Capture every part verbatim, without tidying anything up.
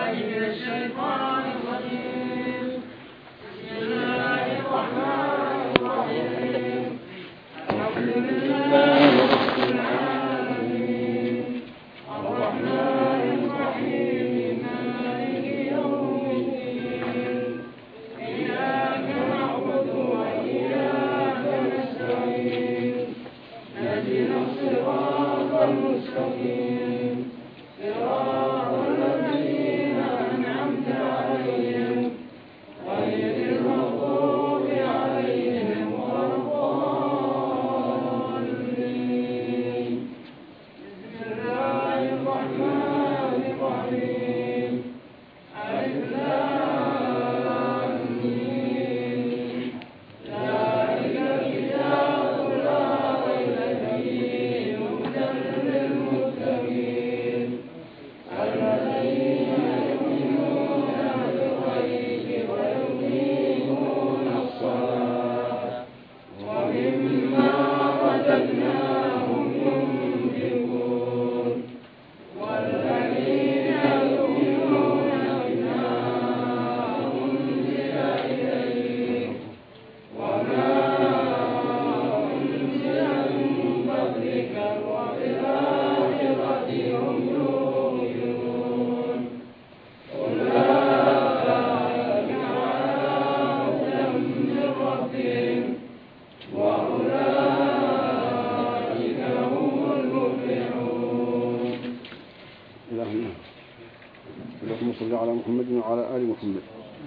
صل على محمد وعلى آل محمد.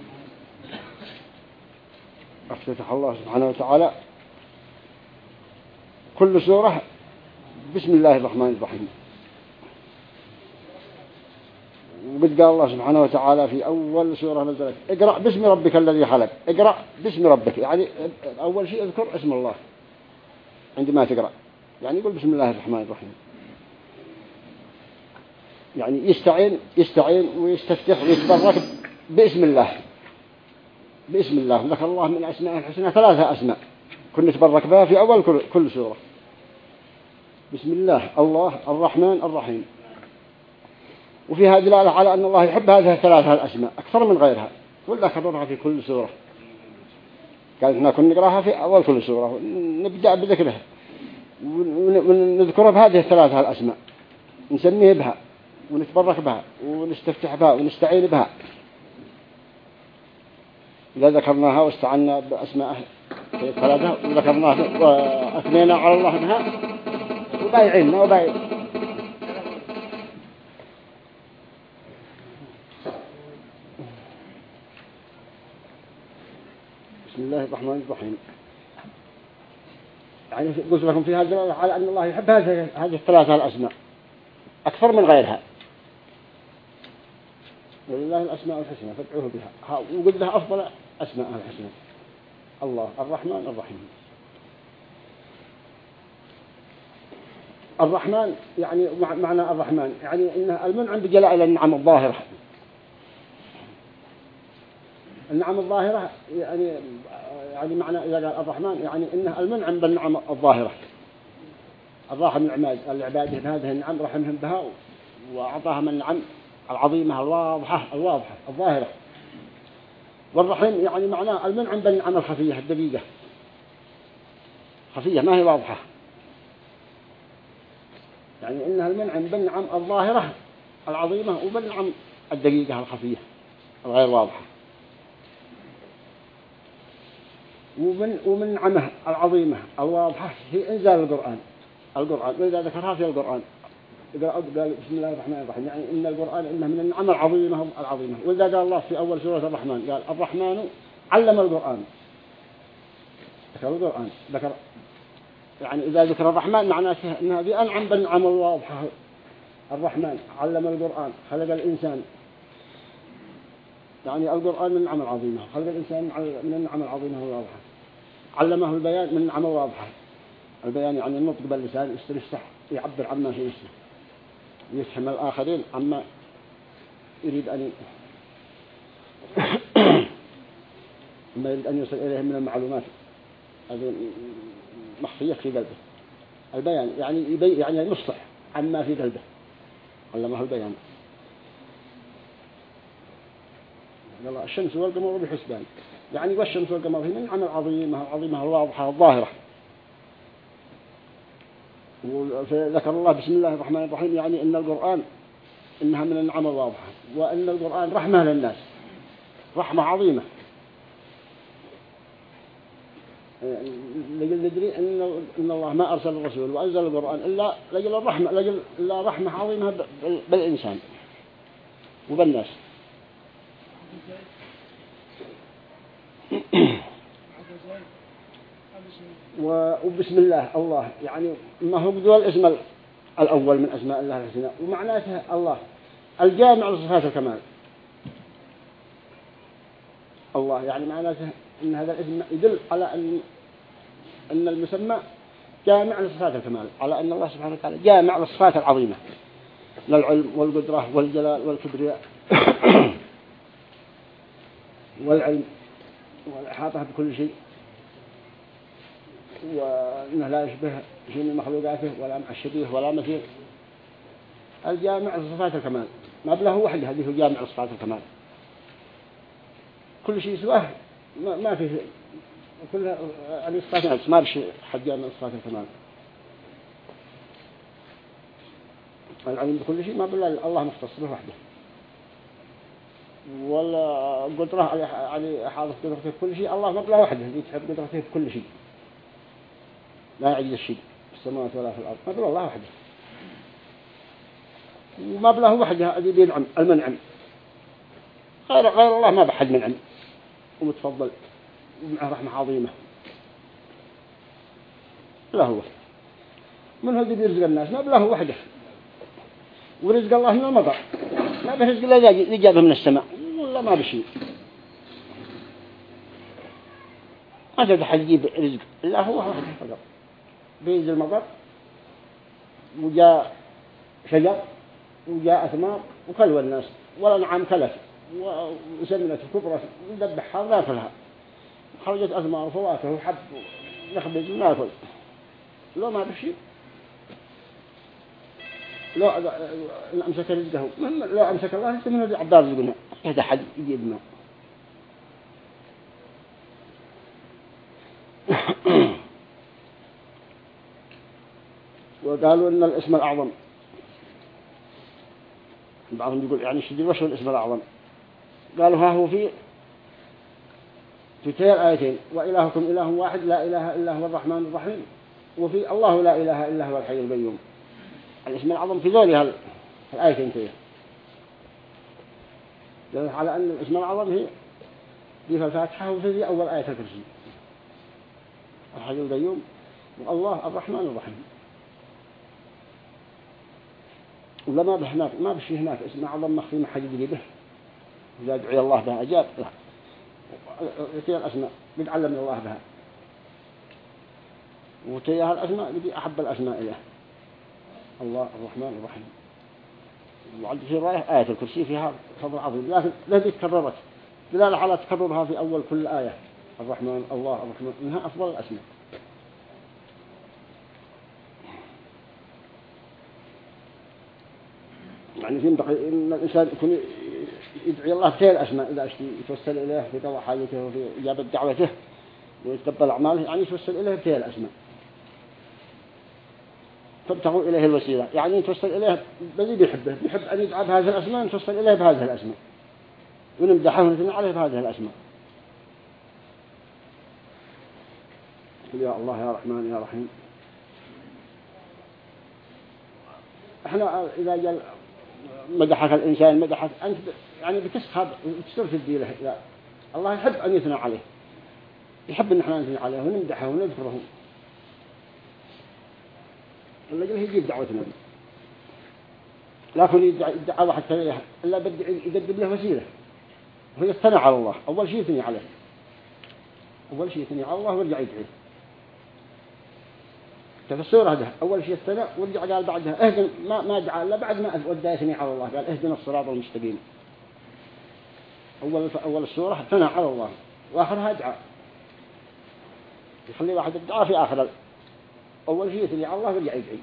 افتتح الله سبحانه وتعالى كل سورة بسم الله الرحمن الرحيم. وقد قال الله سبحانه وتعالى في أول سورة نزلت اقرأ باسم ربك الذي خلق. اقرأ باسم ربك، يعني أول شيء اذكر اسم الله عندما تقرأ، يعني يقول بسم الله الرحمن الرحيم، يعني يستعين يستعين ويستفتح ويتبرك باسم الله. باسم الله ذكر الله من أسماء الحسنى ثلاثة أسماء كنا نتبرك بها في أول كل, كل سورة. بسم الله، الله، الرحمن، الرحيم. وفي هذه دلالة على أن الله يحب هذه الثلاثة الأسماء أكثر من غيرها، ولا كررها في كل سورة. قالت هنا كنا نقراها في أول كل سورة، نبدأ بذكرها ونذكرها بهذه الثلاثة الأسماء، نسميه بها ونتبرك بها ونستفتح بها ونستعين بها. إذا ذكرناها واستعنا بأسماء ثلاثة وذكرناها وأثنينا على الله بها وبايعيننا وبايع. بسم الله الرحمن الرحيم. يعني قلت لكم في هذا على أن الله يحب هذه هذه الثلاثة الأسماء أكثر من غيرها. ولله الأسماء الحسنى فادعوه بها، وقل لها أفضل أسماء الحسنى الله، الرحمن، الرحيم. الرحمن يعني معنى الرحمن يعني إنه المنعم بجلائل النعم الظاهرة. النعم الظاهرة يعني يعني معنى إذا قال الرحمن يعني إنه المنعم بالنعم الظاهرة، الراحم العباد العباد بهذه النعم رحمهم بها وأعطاهم النعم العظيمة الواضحة الواضحة الظاهرة. والرحيم يعني معناه المنعم بالنعم الخفية الدقيقة، خفية ما هي واضحة، يعني إنها المنعم بالنعم الظاهرة العظيمة وبالنعم الدقيقة الخفية الغير واضحة. ومن ومن نعمه العظيمة الواضحة هي إنزال القرآن. القرآن وإذا ذكرها في القرآن قال بسم الله الرحمن الرحيم، يعني إن القرآن إنه من النعم العظيمة العظيمة. وإذا قال الله في أول سورة الرحمن قال الرحمن علم القرآن، ذكر القرآن ذكر يعني إذا ذكر الرحمن معناه أنها بأنعم بالنعم الواضحة. الرحمن علم القرآن خلق الإنسان، يعني القرآن من النعم العظيمة، خلق الإنسان من النعم العظيمة الواضحة. علمه البيان من النعم الواضحة. البيان يعني النطق باللسان يستفتح يعبر عما في نفسه، يفهم الآخرين عما يريد أن ما يريد أن يصل إليهم من المعلومات هذه مخفية في قلبه. البيان يعني يبي يعني يصلح عما في قلبه، علمه البيان. قال الشمس والقمر بحسبان، يعني والشمس والقمر هي من عمل عظيمة عظيمة الواضحة الظاهرة. وذكر الله بسم الله الرحمن الرحيم، يعني إن القرآن إنها من النعم الواضحة، وإن القرآن رحمة للناس، رحمة عظيمة. لجل ندري إن إن الله ما أرسل الرسول وأنزل القرآن إلا لجل الرحمة، لجل إلا رحمة عظيمة بالإنسان وبالناس. وبسم الله الله يعني ما هو بدو الاسم الأول من أسماء الله الحسنى، ومعناته الله الجامع لصفات الكمال. الله يعني معناته إن هذا الاسم يدل على أن أن المسمى جامع لصفات الكمال، على أن الله سبحانه وتعالى جامع للصفات العظيمة، للعلم والقدرة والجلال والكبرياء والعلم والإحاطة بكل شيء، وأنه لا يشبه شيء من مخلوقاته ولا مع الشبيه ولا مثيل. الجامع لصفات الكمال ما بله وحده، هذه جامع لصفات الكمال. كل شيء سواه ما, ما فيه، كل يعني صفات ما بشيء حد جامع لصفات الكمال. العلم بكل شيء ما بله الله مختص به وحده، ولا قدرة على إحاطة قدرته بكل شيء الله ما بله وحده، يتحب قدرته بكل شيء، لا يعجز الشيء في السماوات ولا في الأرض، ما بله الله وحده. وما بله وحده الذي بينعم المنعم، غير غير الله ما بحد منعم ومتفضل ومعه رحمة عظيمة. لا هو من هو الذي بيرزق الناس؟ ما بله وحده. ورزق الله من المطر، ما برزق إلا إذا جابه من السماء، ولا ما بشيء. ما تقدر حد يجيب رزق إلا هو وحده فقط. بينزل المطر وجاء شجر وجاء ثمار وكلوا الناس، والأنعام كلت وسمنت وكبرت وذبحها وناكلها، خرجت أثمار وفواكه وحب نخبز وناكل. لو ما بشيء، لو أمسك رزقه، لو أمسك الله من هذا عبار رزقنا، هذا حد يجيبنا. وقالوا إن الاسم الأعظم، بعضهم يقول يعني شدي وش هو الاسم الأعظم؟ قالوا ها هو في في تلك آيتين: وإلهكم إله واحد لا إله إلا هو الرحمن الرحيم، وفي الله لا إله إلا هو الحي القيوم. الاسم الأعظم في ذولي الآيتين تيه، دليل على أن الاسم الأعظم هي دي في الفاتحة وفي أول آية الكرسي، الحي القيوم والله الرحمن الرحيم. ولا ما به هناك، ما بشي هناك اسم أعظم مخفي ما حد يدري به، إذا دعي الله بها أجاب. لا، تي الأسماء بيتعلم الله بها، وتيها الأسماء بدي أحب الأسماء إليه الله الرحمن الرحيم. وعند في رواية آية الكرسي فيها فضل عظيم، لكن الذي تكررت دلالة على تكررها في أول كل آية: الرحمن الله الرحمن، إنها أفضل الأسماء. يعني في إن الإنسان يكون يدعي الله بتيل الأسماء، إذا أشتي يتوسل إليه في قضاء حاجته وفي إجابة دعوته ويتقبل أعماله، يعني يتوسل إليه بتيل الأسماء. فابتغوا إليه الوسيلة، يعني يتوسل إليه بذي بيحبه، بيحب أن يدعى بهذه الأسماء، يتوسل إليه بهذه الأسماء ونمدحه ونثني عليه بهذه الأسماء. يا الله يا رحمن يا رحيم. احنا إذا جاء مدحك الإنسان مدحك أنت يعني بتسخب وتسترفد له، لا، الله يحب أن يثنى عليه، يحب أن احنا نثنى عليه ونمدحه ونذكره، اللي جل يجيب دعوتنا. لكن يدعى واحد ثانية إلا بدي يقدم له وسيلة، وهي الثناء على الله. أول شيء يثني عليه، أول شيء يثني على الله ويرجع يدعيه. في السورة هذا أول شيء الثناء، ورجع قال بعدها اهدنا، ما ما دعا إلا بعد ما ودى يثني على الله، قال اهدنا الصراط المستقيم. أول أول السورة الثناء على الله، وآخرها دعاء، يخلي واحد الدعاء في آخر. أول شيء يثني على الله ويرجع يدعي.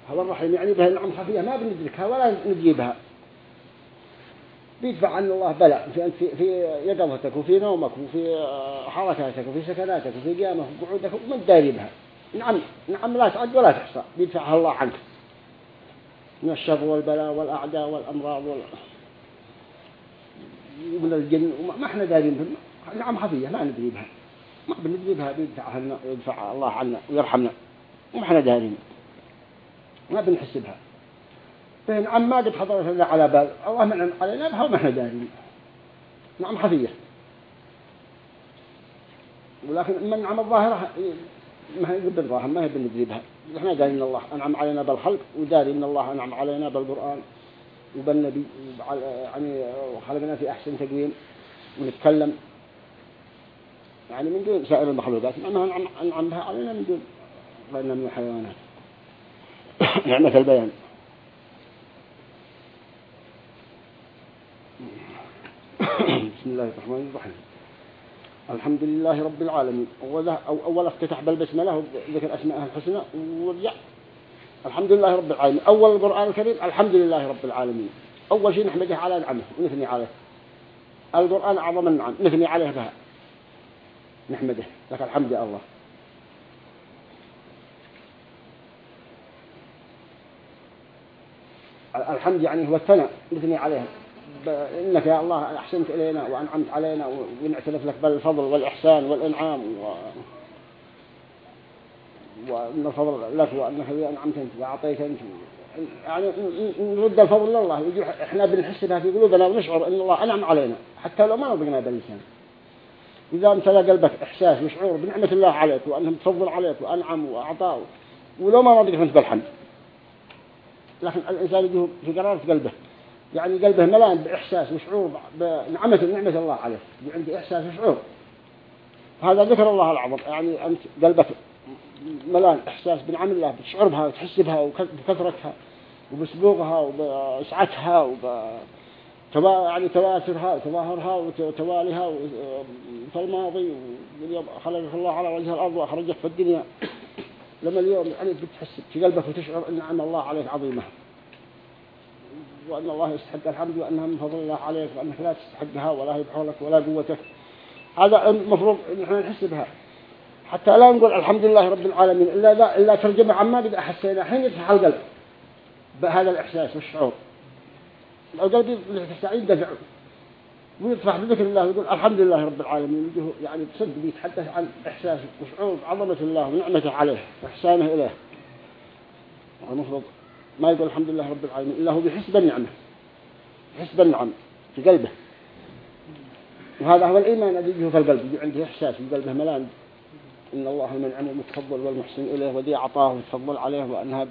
هو الرحيم يعني به نعم خفية ما بندركها ولا نجيبها، بيدفع عن الله بلاء في في في يقظتك وفي نومك وفي حركاتك وفي سكناتك وفي قيامك وقعودك ومن داري بها. نعم نعم لا تعد ولا تحصى بيدفعها الله عنك من الشر والبلاء والأعداء والأمراض وال... ومن الجن وما احنا دارين بها. نعم خفية ما ندري بها، ما بندري بها بيدفعها يدفع الله عنا ويرحمنا وما احنا دارين ما بنحس بها. نعم ما قد حضرت لنا على بال الله منعم علينا بها وما احنا دارين. نعم خفية، ولكن من نعم الظاهرة ما هي بالظاهر ما هي بندري بها. احنا قال إن الله أنعم علينا بالخلق وداري إن الله أنعم علينا بالقرآن وبالنبي يعني وخلقنا في أحسن تقويم ونتكلم يعني من دون سائر المخلوقات. نعم أنعم بها علينا من دون غيرنا من الحيوانات. نعمة البيان. بسم الله الرحمن الرحيم. الحمد لله رب العالمين. أول افتتح بالبسملة ذكر أسماءه الحسنى ورجع الحمد لله رب العالمين. أول القرآن الكريم الحمد لله رب العالمين. أول شيء نحمده على نعمه ونثني عليه. القرآن أعظم النعم نثني عليه بها نحمده لك الحمد يا الله. الحمد يعني هو الثناء نثني عليه إنك يا الله أحسنت إلينا وأنعمت علينا ونعترف لك بالفضل والإحسان والإنعام و... وأن الفضل لك وأنك أنعمت أنت وأعطيت أنت يعني نرد الفضل لله. إحنا بنحس بها في قلوبنا ونشعر أن الله أنعم علينا حتى لو ما نطقنا باللسان. إذا امتلأ قلبك إحساس وشعور بنعمة الله عليك وأنه تفضل عليك وأنعم وأعطاه ولو ما نطقنا أنت بالحمد. لكن الإنسان يجيه في قرارة قلبه يعني قلبه ملان بإحساس وشعور بنعمة نعمة الله عليه عندي إحساس وشعور. هذا ذكر الله العظيم يعني أنت قلبك ملان إحساس بنعم الله بتشعر بها وتحس بها وبكثرتها وبسبوغها وبسعتها وب يعني تواترها وتظاهرها وتواليها في الماضي خلقك الله على وجه الأرض وأخرجك في الدنيا. لما اليوم يعني بتحس في قلبك وتشعر أن نعم الله عليك عظيمة وأن الله يستحق الحمد وأنها من فضل الله عليك وأنك لا تستحقها ولا هي بحولك ولا قوتك. هذا المفروض أن احنا نحس بها حتى لا نقول الحمد لله رب العالمين إلا إلا ترجمة عما قد أحسينا حين يفتح القلب بهذا الإحساس والشعور. القلب يستعيد دفع ويطفح بذكر الله ويقول الحمد لله رب العالمين يعني بصدق بيتحدث عن إحساس وشعور بعظمة الله ونعمته عليه وإحسانه إليه. المفروض ما يقول الحمد لله رب العالمين إلا هو بيحس بالنعمة يحس بالنعم في قلبه. وهذا هو الإيمان الذي يجيه في القلب يجي عنده إحساس في قلبه ملان إن الله المنعم المتفضل والمحسن إليه وذي عطاه وتفضل عليه وأنها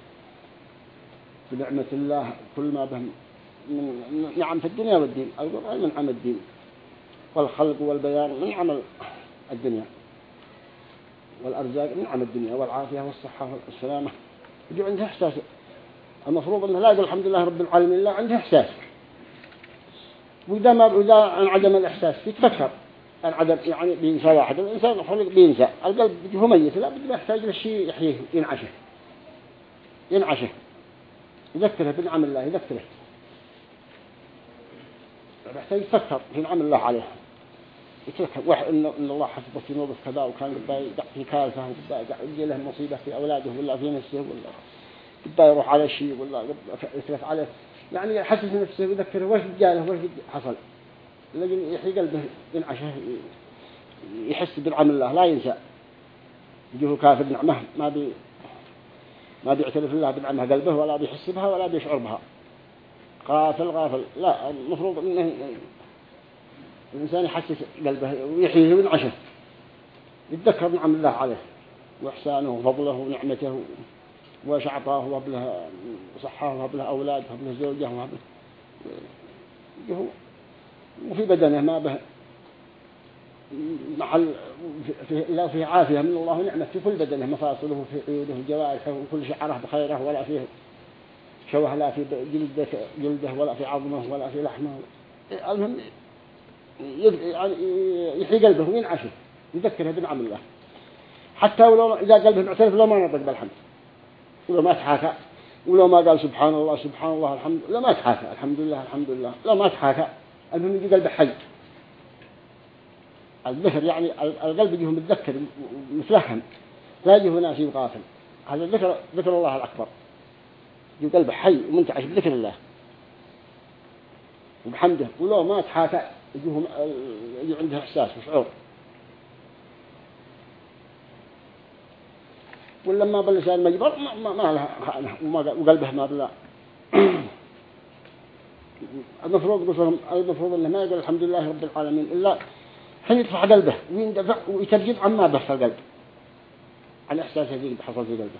بنعمة الله كل ما به من نعم في الدنيا والدين. القرآن من عمل الدين والخلق والبيان من عمل الدنيا والأرزاق من عمل الدنيا والعافية والصحة والسلامة. يجي عنده إحساس. المفروض أنه لا يقول الحمد لله رب العالمين لا عنده إحساس. وإذا ما وإذا انعدم الإحساس يتفكر انعدم يعني بينسى واحد الإنسان خلق بينسى القلب هو ميت لا بده يحتاج لشيء يحييه ينعشه ينعشه يذكره بنعم الله يذكره يحتاج يفكر في نعم الله عليه يتذكر واحد إن الله حسبه في موقف كذا وكان قد يدق في كارثة وقد يجي له مصيبة في أولاده ولا في نفسه ولا قد يروح على شيء ولا يتلف عليه يعني يحسس نفسه ويذكره وش جاله وش حصل لكن يحيي قلبه ينعشه يحس بنعم الله لا ينسى. يجيه كافر نعمه ما بي ما بيعترف الله بنعمها قلبه ولا بيحس بها ولا بيشعر بها غافل غافل. لا المفروض إنه الإنسان يحسس قلبه ويحييه وينعشه يتذكر نعم الله عليه وإحسانه وفضله ونعمته وش أعطاه وهبله صحة وهبله أولاد وهبله زوجة وهبله وفي بدنه ما به محل في لا فيه عافية من الله ونعمة في كل بدنه مفاصله في عيوده وجوارحه وكل شعره بخيره ولا فيه شوه لا في جلده جلده ولا في عظمه ولا في لحمه. المهم يعني يحيي قلبه وينعشه يذكره بنعم الله حتى ولو إذا قلبه معترف لو ما نطق بالحمد ولو ما تحاكى ولو ما قال سبحان الله سبحان الله الحمد لله ما تحاكى الحمد لله الحمد لله لا ما تحاكى. المهم يجي قلبه حي. الذكر يعني القلب يجيه متذكر متفهم لا يجيه ناس غافل. هذا الذكر ذكر الله الأكبر يجي قلبه حي ومنتعش بذكر الله وبحمده. ولو ما تحاكى يجيه يجي عنده إحساس وشعور. ولما باللسان مجبر ما, ما, ما لها خانة وقلبه ما بلا. المفروض قصرهم المفروض أنه ما يقول الحمد لله رب العالمين إلا حين يدفع قلبه ويندفع ويترجم عما بس القلب عن إحساس هذي حصل في قلبه.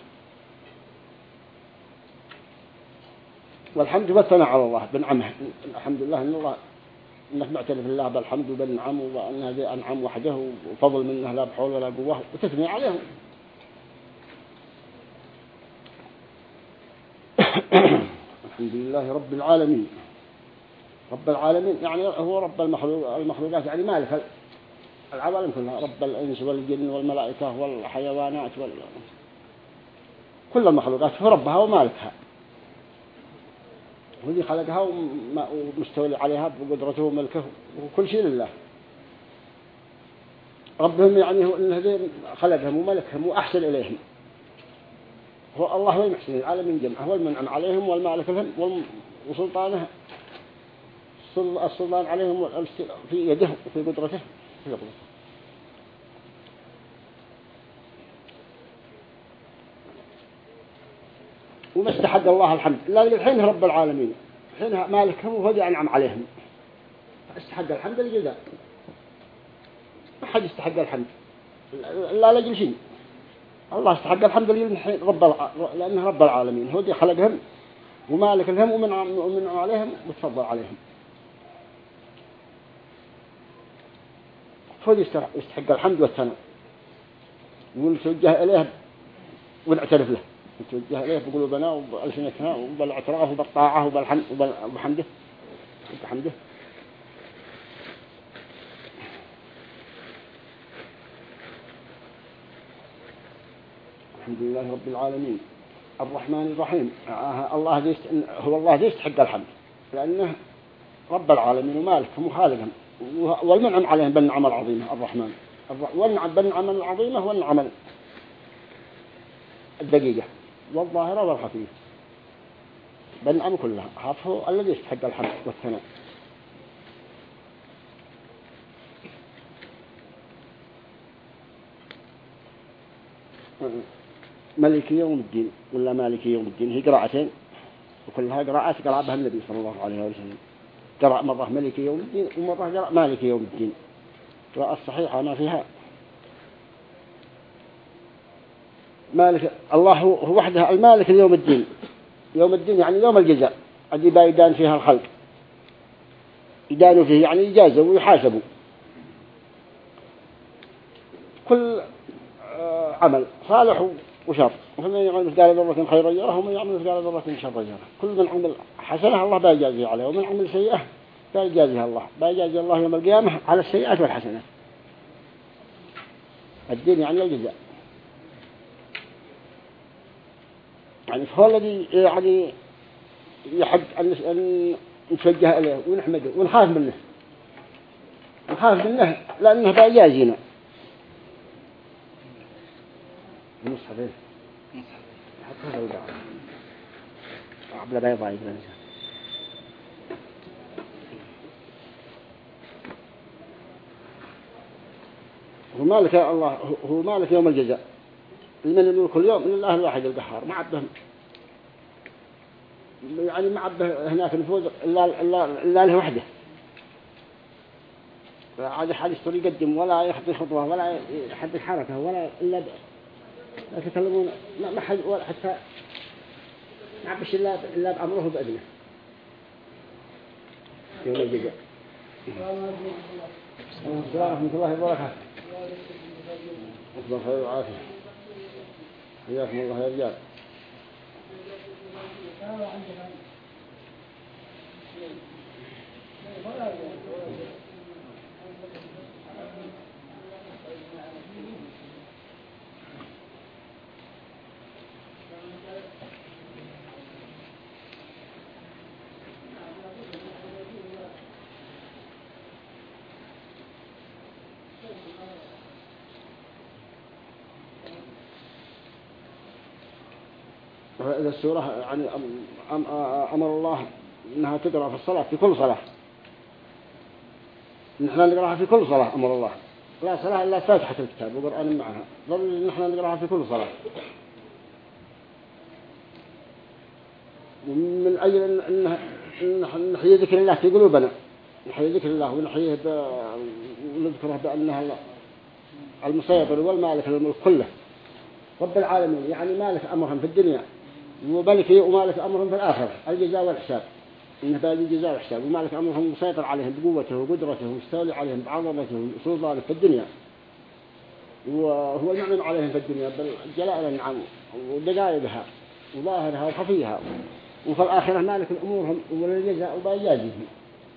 والحمد والثناء على الله بنعمه. الحمد لله إن الله إنك معترف الله بالحمد وبالنعم وأن هذه أنعم وحده وفضل منه لا بحول ولا قوة وتثني عليهم. الحمد لله رب العالمين. رب العالمين يعني هو رب المخلوق المخلوقات يعني مالك العوالم كلها رب الإنس والجن والملائكة والحيوانات وال... كل المخلوقات هو ربها ومالكها. هو خلقها ومستولي عليها بقدرته وملكه وكل شيء لله. ربهم يعني هو إنه خلقهم وملكهم وأحسن إليهم. هو الله هو المحسن العالمين جمعه هو المنعم عليهم والمالك لهم وسلطانه السلطان عليهم في يده وفي قدرته في قدرته. وما استحق الله الحمد لا الحين رب العالمين حينها مالكهم وهو أنعم عليهم استحق الحمد لله. ما حد استحق الحمد لا لجل شيء. الله استحق الحمد لله رب الع... لأنه رب العالمين هو دي خلقهم ومالك لهم ومن ومن عليهم وتفضل عليهم. فهو يستحق الحمد والثناء ونتوجه إليه ونعترف له نتوجه إليه بقلوبنا وبألسنتنا وبالاعتراف وبالطاعة وبالحمد وبحمده وبحمده. الحمد لله رب العالمين الرحمن الرحيم. الله ديست هو الله يستحق الحمد لأنه رب العالمين ومالكهم وخالقهم والمنعم عليهم بالنعم العظيمة. الرحمن والنعم بالنعم العظيمة والنعم الدقيقة والظاهرة والخفية بالنعم كلها. هو الذي يستحق الحمد والثناء. ملك يوم الدين ولا مالك يوم الدين هي قراءتين وكلها قراءات قرأ بها النبي صلى الله عليه وسلم. قرأ مرة ملك يوم الدين ومرة قرأ مالك يوم الدين. قراءة الصحيحة ما فيها. مالك الله هو وحده المالك اليوم الدين. يوم الدين يعني يوم الجزاء الذي بايدان فيها الخلق يدانوا فيه يعني يجازوا ويحاسبوا كل عمل صالح وشر. ومن يعمل مثقال ذرة خيرا يره ومن يعمل مثقال ذرة شرا يره. كل من عمل حسنة الله بيجازيه عليه ومن عمل سيئة بيجازيه الله بيجازي الله يوم القيامة على السيئات والحسنات. الدين يعني الجزاء يعني فهو الذي يعني يحب أن نتوجه إليه ونحمده ونخاف منه نخاف منه لأنه بيجازينا. مصحفين حتى هذا عبد بيضاء يبغى هو مالك الله هو مالك يوم الجزاء. لمن الملك اليوم من الله الواحد القهار ما عبده يعني ما عبده هناك نفوذ إلا إلا إلا له وحده. فعاد حد يستطيع يقدم ولا يخطي خطوة ولا يحدث حركة ولا إلا لا تكلمون ما حد ولا حتى ما عبش إلا إلا بأمره بأذنه يوم الجزاء. السلام ورحمة الله وبركاته. أصبح خير وعافية. حياكم الله يا رجال. إذا السورة يعني أم أمر الله أنها تقرأ في الصلاة في كل صلاة، نحن نقرأها في كل صلاة أمر الله، لا صلاة إلا فاتحة الكتاب وقرآن معها، ضل نحن نقرأها في كل صلاة. ومن أجل أن نحيي ذكر الله في قلوبنا، نحيي ذكر الله ونحييه ونذكره بأنها المسيطر والمالك للملك كله رب العالمين، يعني مالك أمرهم في الدنيا ومالك ومالك أمرهم في الآخرة، الجزاء والحساب، إنه باقي الجزاء والحساب، ومالك أمرهم مسيطر عليهم بقوته وقدرته ومستولي عليهم بعظمته وسلطانه في الدنيا، وهو المعنى عليهم في الدنيا بالجلال النعم ودقائقها وظاهرها وخفيها، وفي الآخرة مالك الأمورهم والجزاء وبيجازيهم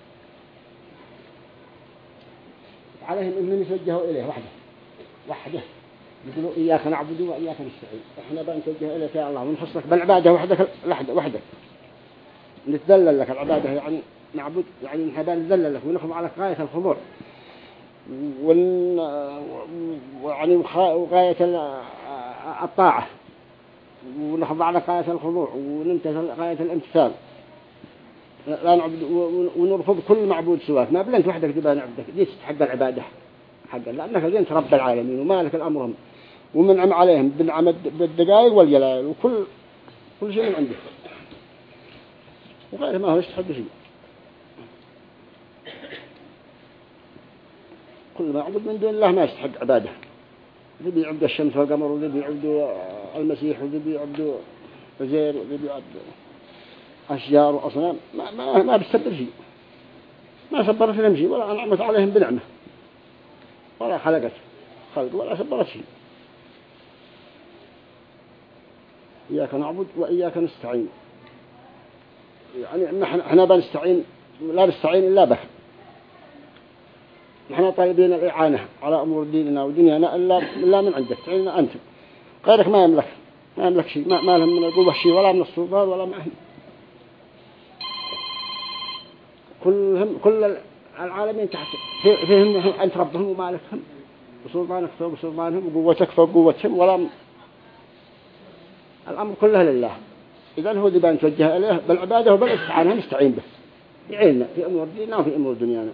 عليهم إنهم يتوجهوا إليه وحده وحده، يقولوا إياك نعبد وإياك نستعين، إحنا بنتوجه إليك يا الله ونحصلك بالعبادة وحدك وحدك نتذلل لك، العبادة يعني نعبد يعني نحن بنتذلل لك ونخضع على غاية الخضوع ويعني وغاية الطاعة، ونخضع على غاية الخضوع ونمتثل غاية الامتثال، لا نعبد ونرفض كل معبود سواك، ما بلنت وحدك تبقى نعبدك دي تستحق العبادة حقا، لأنك أنت رب العالمين ومالك الأمرهم ومنعم عليهم بالنعم بالدقائق والجلال وكل كل شيء من عنده، وغيره ما هو يستحق شيء. كل ما يعبد من دون الله ما يستحق عباده، ذي بيعبد الشمس والقمر وذي بيعبد المسيح وذي بيعبد عزير وذي بيعبد أشجار وأصنام، ما ما ما بيستبر شيء، ما صبرت لهم شيء ولا أنعمت عليهم بنعمة ولا خلقت خلق ولا صبرت شيء. إياك نعبد وإياك نستعين، يعني احنا بنستعين لا نستعين إلا به، نحن طالبين الإعانة على أمور ديننا ودنيانا إلا إلا من عندك، تعيننا أنت، غيرك ما يملك ما يملك شيء، ما, ما لهم من القوة شيء ولا من السلطان ولا معهم، كلهم كل العالمين تحت فيهم أنت ربهم ومالكهم وسلطانك فوق سلطانهم وقوتك فوق قوتهم، ولا الأمر كله لله. إذا هو ذي نتوجه إليه بالعبادة وبالاستعانة نستعين به يعيننا في أمور ديننا وفي أمور دنيانا،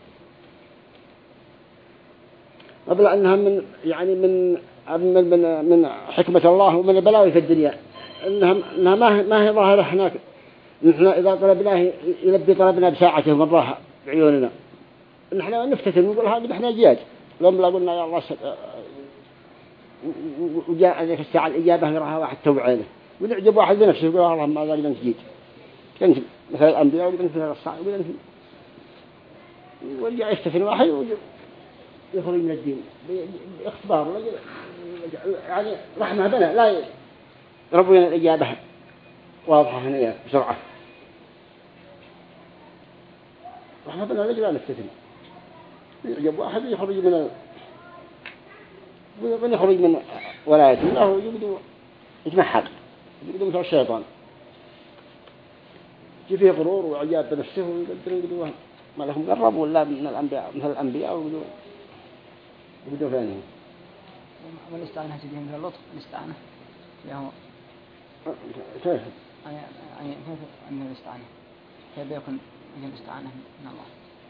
قبل أنها من يعني من من من, من حكمة الله ومن البلاوي في الدنيا، إنها إنها ما ما هي ظاهرة هناك، نحن إذا طلبناه يلبي طلبنا بساعته ومراها بعيوننا، نحن نفتتن ونقول هذا نحن جياد، لما قلنا يا الله وجاء ذلك الساعة الإجابة يراها واحد توعينه ونعجب واحد بنفسه يقول الله ما ذا لنا جديد، كنت مثل الأنبياء وقلت مثل الصالحين وقلت ورجع يفتتن واحد يخرج من الدين باختبار، يعني رحمة بنا لا ربنا الإجابة واضحة هنا بسرعة، رحمة بنا لا نفتتن، يعجب واحد يخرج من ال... ويقول يخرج من ولايته الله ويقدر يتمحق يقدر مثل الشيطان يجي فيه غرور وعجاب بنفسه ويقدر يقدر ما لهم قرب ولا من الأنبياء مثل الأنبياء ويقدر يقدر فانهم. والاستعانة تجيه من اللطف الاستعانة فيه كيف؟ يعني كيف أن الاستعانة كيف يكون الاستعانة من الله؟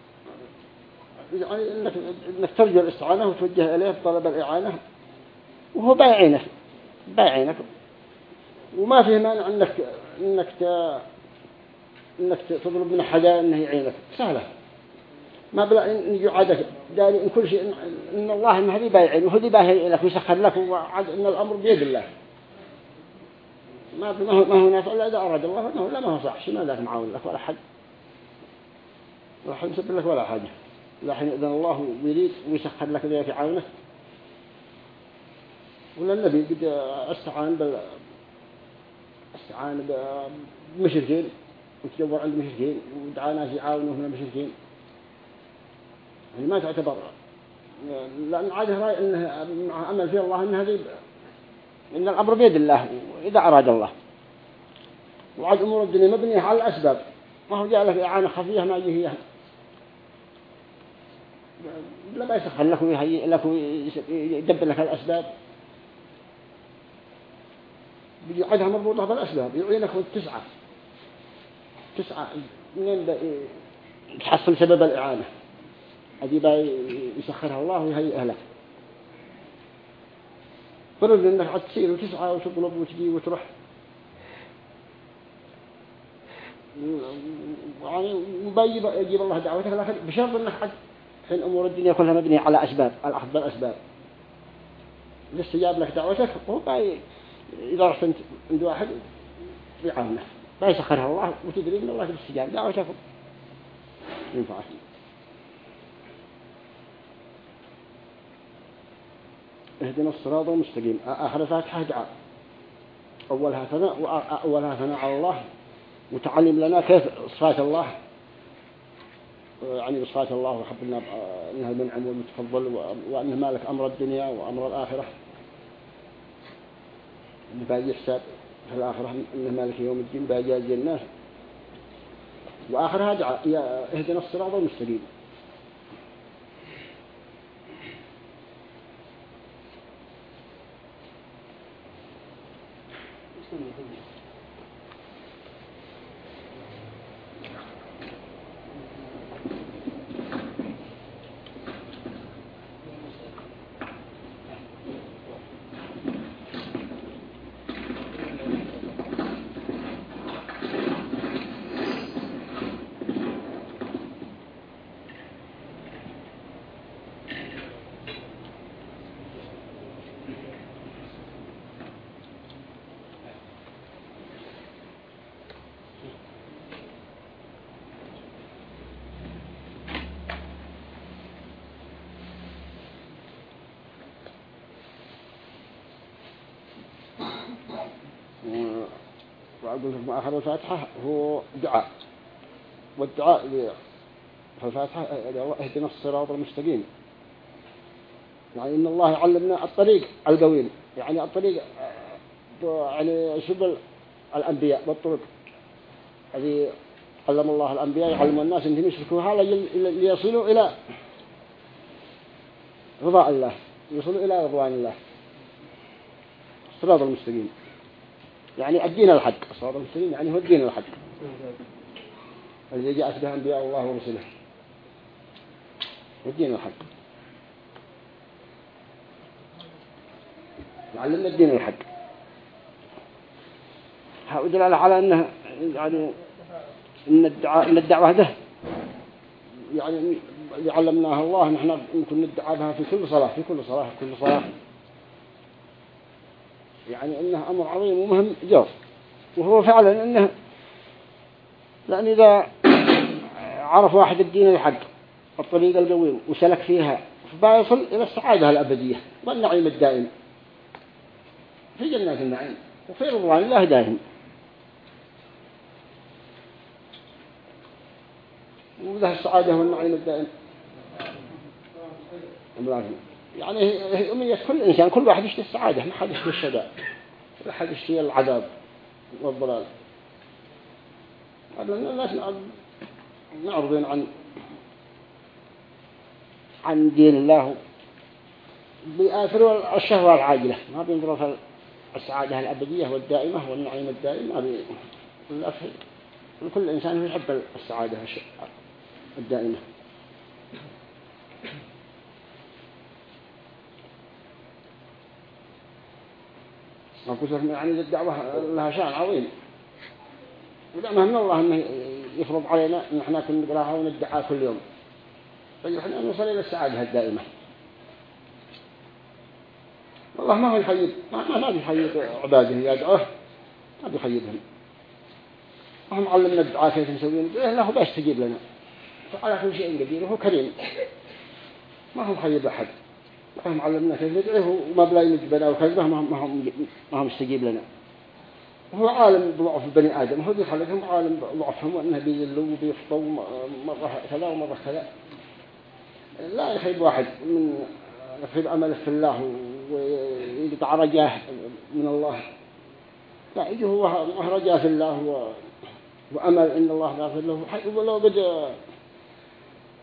يعني إنك إنك ترجو الاستعانة وتوجه إليه بطلب الإعانة وهو بايعينك بايعينك وما فيه مانع إنك إنك ت... إنك تطلب من حدا إنه يعينك سهلة، ما بلا إن يعادك داري إن كل شيء إن, إن الله إن هذي بايعين وهذي بايعين لك ويسخر لك وعد إن الأمر بيد الله، ما ما هو ما هو نافع إلا إذا أراد الله ما هو لا ما هو صح شيء ما ذاك معاون لك ولا حد ولا حد يسبب لك ولا حاجة، لحين إذن الله يريد ويسخر لك ذلك عونه. ولا النبي قد استعان بال استعان بمشركين وتجبر عند مشركين ودعا ناس يعاونوا من المشركين، يعني ما تعتبر لأن عاده رأي أنه مع أمل في الله أن هذه إن الأمر بيد الله إذا أراد الله، وعد أمور الدنيا مبنية على الأسباب، ما هو جاء لك إعانة خفية ما يجيه لا ما يسخر لك ويهيئ لك ويدبر لك الأسباب، بيقعدها مربوطة بالأسباب يعينك والتسعة تسعة منين تحصل سبب الإعانة هذه بقى يسخرها الله ويهيئها لك فرض إنك عاد تسير وتسعى وتطلب وتجي وتروح يعني مبيب يجيب الله دعوتك لكن بشرط إنك عاد حين أمور الدنيا كلها مبنية على أسباب الأخذ بالأسباب لسه جاب لك دعوتك هو باي إذا رحت عند واحد يعاونه باي سخرها الله وتدري إن الله تستجاب دعوتك ينفعك اهدنا الصراط المستقيم آخر فاتحة دعاء أولها ثناء وأولها ثناء على الله وتعلم لنا كيف صفات الله يعني بصفات الله وحب أنها المنعم والمتفضل وأنه مالك أمر الدنيا وأمر الآخرة أنه باقي حساب في الآخرة أنه مالك يوم الدين باقي يجزي الناس وآخرها دعاء اهدنا الصراط المستقيم وأقول لكم آخر الفاتحة هو دعاء والدعاء في الفاتحة اهدنا الصراط المستقيم يعني إن الله يعلمنا الطريق القويم يعني الطريق يعني سبل الأنبياء والطرق الذي علم الله الأنبياء يعلم الناس أنهم يسلكوها ليصلوا إلى رضاء الله يصلوا إلى رضوان الله الصراط المستقيم يعني الدين الحق الصراط المستقيم يعني هو الدين الحق الذي جاءت به أنبياء الله ورسله الدين الحق يعلمنا الدين الحق ودلالة على أنه يعني إن الدعاء إن الدعوة ده يعني اللي علمناها الله نحن يمكن ندعى بها في كل صلاة في كل صلاة في كل صلاة يعني إنه أمر عظيم ومهم جوف وهو فعلا إنه لأن إذا عرف واحد الدين الحق الطريق القويم وسلك فيها فبيصل إلى السعادة الأبدية والنعيم الدائم في جنات النعيم وفي رضوان الله دائم وذا السعادة والنعيم الدائم يعني هي أمنية كل إنسان كل واحد يشتري السعادة ما حد يشتري الشداء ولا حد يشتري العذاب والضلال الناس معرضين عن عن دين الله بيأثروا الشهوة العاجلة ما بينظروا في السعادة الأبدية والدائمة والنعيم الدائم ما بيأثر كل إنسان يحب السعادة الدائمة يعني الدعوة لها شأن عظيم ودعمها من الله أنه يفرض علينا أن احنا كنا نقراها وندعها كل يوم فإحنا نصل إلى السعادة الدائمة والله ما هو يحيد ما ما بيحيد عباده يدعوه ما بيحيدهم وهم علمنا الدعاء كيف نسوي له هو بيستجيب لنا فعلى كل شيء قدير وهو كريم ما هو محيد أحد وهم علمنا كيف ندعوه وما بلا ينجبنا وكذبه ما هم ما هم يستجيب لنا وهو عالم بضعف البني آدم هو بيخلقهم عالم بضعفهم وأنه بيذلوا وبيفطوا مرة كذا ومرة كذا لا يخيب واحد من يخيب أمله في الله ويقطع رجاه من الله لا يجي هو رجاه في الله وأمل إن الله غافر له ولو بد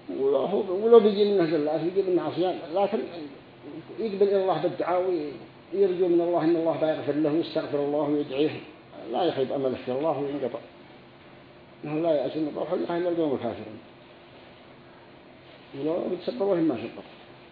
ولو ولو بيجي منه الله يجي منه عصيان لكن يقبل إلى الله بالدعاء يرجو من الله إن الله بيغفر له ويستغفر الله ويدعيه لا يخيب أمله في الله وينقطع إنه لا يأس من الله إلا إلا القوم الكافرون ولو بتسببوا ما سبب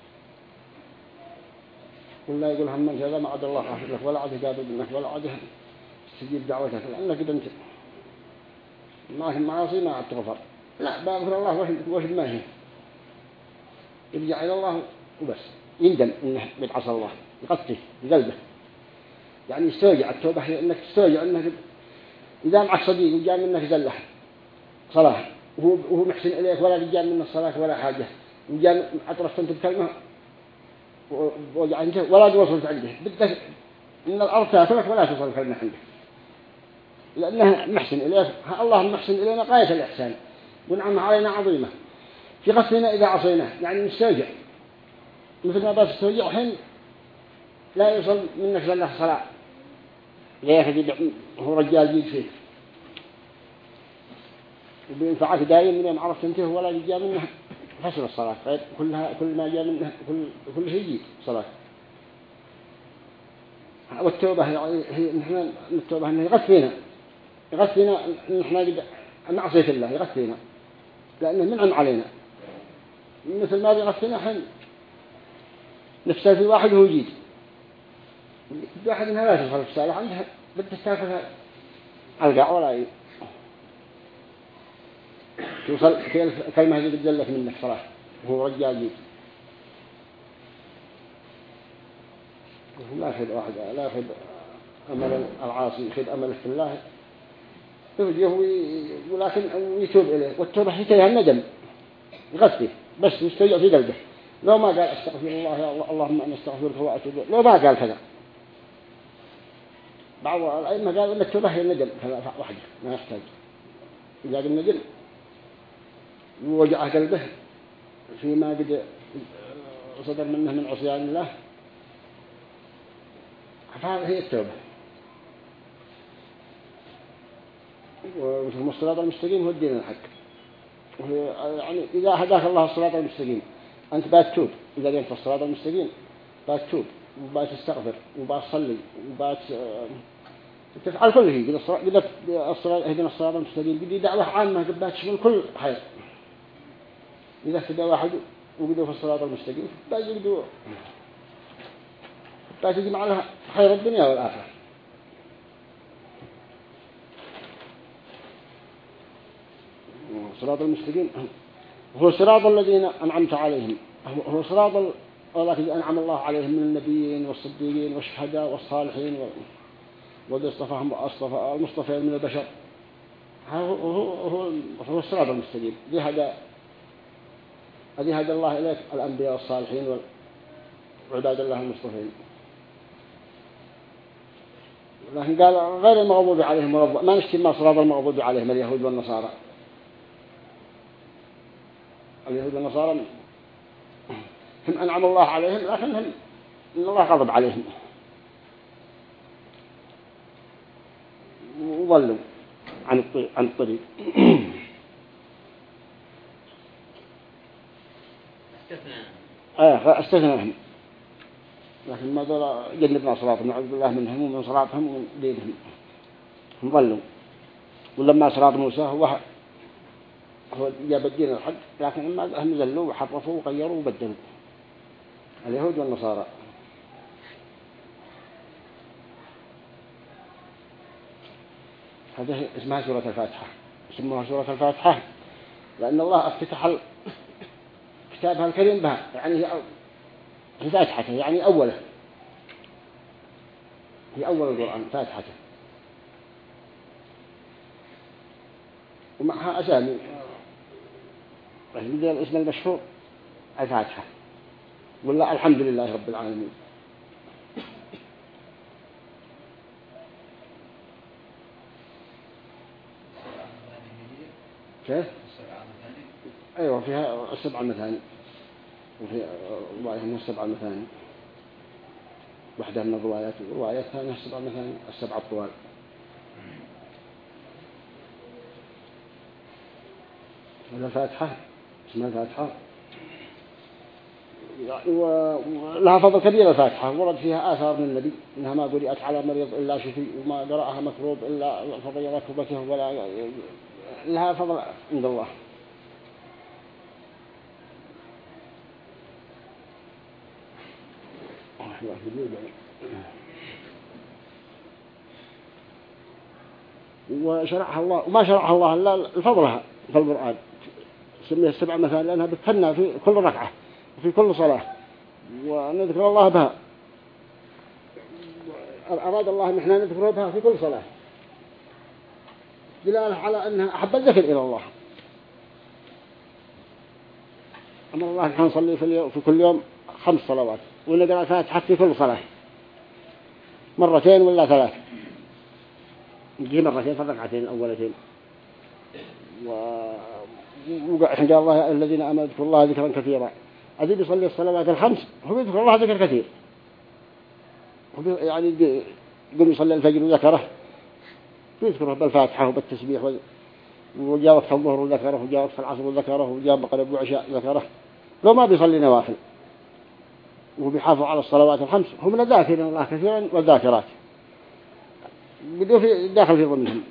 ولا يقول هم من كذا ما عاد الله غافر لك ولا عاد قابل منك ولا عاد تجيب دعوتك لأنك قد أنت ما في معاصي ما عاد تغفر لا بغفر الله واحد واحد ما هي يرجع إلى الله وبس يندم إنه بيتعصى الله يقطه بقلبه يعني يستوجع التوبة هي إنك تستوجع إنك إذا معك صديق وجاء منك زلة صلاة وهو وهو محسن إليك ولا جاء من الصلاة ولا حاجة وجاء أطرفت أنت بكلمة وجاء أنت ولا توصلت عنده بدك إن الأرض تأكلك ولا توصل كلمة عنده لأنه محسن إليك الله محسن إلينا غاية الإحسان ونعمه علينا عظيمة في قصدنا إذا عصيناه يعني نستوجع مثل ما بس تستوجع حين لا يوصل منك زلة صلاة ليه هو رجال جيد فيك وبينفعك دائما من يوم عرفت انته ولا جاء منه حسن الصلاة غير كلها كل ما جاء منه كل كل شيء يجيب صلاة والتوبة هي هي نحن التوبة إنه يغثينا يغثينا نحن معصية الله يغثينا لأنه منعم علينا مثل ما بيغثينا حين نفسه في واحد هو جيد واحد منها لا تصل في الصلاة عندها بدها تستاكلها القع ولا ي... توصل كلمة هذه بتجلك منك صلاة وهو رجال جيد لا يخذ واحد لا يخذ أمل العاصي يخذ أمل في الله يرجيه ولكن يتوب إليه والتوبة هي الندم يغثي بس يسترجع في قلبه لو ما قال استغفر الله يا الله اللهم أنا استغفرك وأتوب لو ما قال كذا بعض الأئمة قالوا أن التوبة هي الندم وحده ما يحتاج إذا قال الندم ووجع قلبه فيما قد صدر منه من عصيان الله فهذه هي التوبة ومثل الصراط المستقيم هو الدين الحق يعني إذا هداك الله الصراط المستقيم أنت باتوب إذا لقيت الصراط المستقيم باتوب وباتستغفر وباتصلي وبات تفعل كل شيء قد الصراط هدنا الصراط المستقيم قد دعوة عامة قد باتشمل كل خير إذا اهتدى واحد وقدوا في الصراط المستقيم باتجدوا باتجمع لها خير الدنيا والآخرة صراط المستقيم هو صراط الذين أنعمت عليهم هو صراط الذين أنعم الله عليهم من النبيين والصديقين والشهداء والصالحين والذي اصطفاهم واصطفى المصطفى من البشر هو هو هو الصراط المستقيم ذي هذا هذه هذا الله إليك الأنبياء والصالحين وعباد الله المصطفين لكن قال غير المغضوب عليهم ولا ما نشتي ما صراط المغضوب عليهم اليهود والنصارى اليهود والنصارى هم أنعم الله عليهم لكن هم إن الله غضب عليهم وضلوا عن الطريق عن الطريق آه استثناهم لكن ما دول جنبنا صراطهم نعوذ بالله منهم ومن صراطهم ومن دينهم هم ضلوا ولما صراط موسى هو هو جاب الدين الحق لكن ما هم زلوا وحرفوا وغيروا وبدلوا اليهود والنصارى هذه اسمها سورة الفاتحة اسمها سورة الفاتحة لأن الله افتتح كتابها الكريم بها يعني هي فاتحته يعني أوله هي أول القرآن فاتحته ومعها أسامي مثل الاسم المشهور الفاتحة ولا الحمد لله رب العالمين كيف؟ أيوة فيها السبع مثاني وفي رواية السبع مثاني واحدة من الروايات ورواية ثانية السبع مثاني السبع الطوال الفاتحة اسمها الفاتحة ولها فضل كبير الفاتحة، ورد فيها آثار من النبي إنها ما قرأت على مريض إلا شفي، وما قرأها مكروب إلا فضيلت كبته، ولا لها فضل عند الله. وشرعها الله، وما شرعها الله إلا الفضلها في القرآن، سميها السبع مثلا لأنها بتثنى في كل ركعة وفي كل صلاة، ونذكر الله بها. أراد الله أن احنا نذكر بها في كل صلاة، دلالة على أنها أحب الذكر إلى الله. أمر الله نحن نصلي في, اليوم في كل يوم خمس صلوات، ونقرأ الفاتحة في كل صلاة مرتين ولا ثلاث، نجي مرتين في الركعتين الأولتين. وإحنا قال الله الذين آمنوا ذكروا الله ذكرا كثيرا، الذي بيصلي الصلوات الخمس هو يذكر الله ذكر كثير، يعني يقوم يصلي الفجر وذكره، يذكره بالفاتحة وبالتسبيح، وجاء وقت الظهر وذكره، وجاء وقت العصر وذكره، وجاء مغرب وعشاء ذكره. لو ما بيصلي نوافل وبيحافظ على الصلوات الخمس هم من الذاكرين الله كثيرا والذاكرات، بدو في داخل في ضمنهم.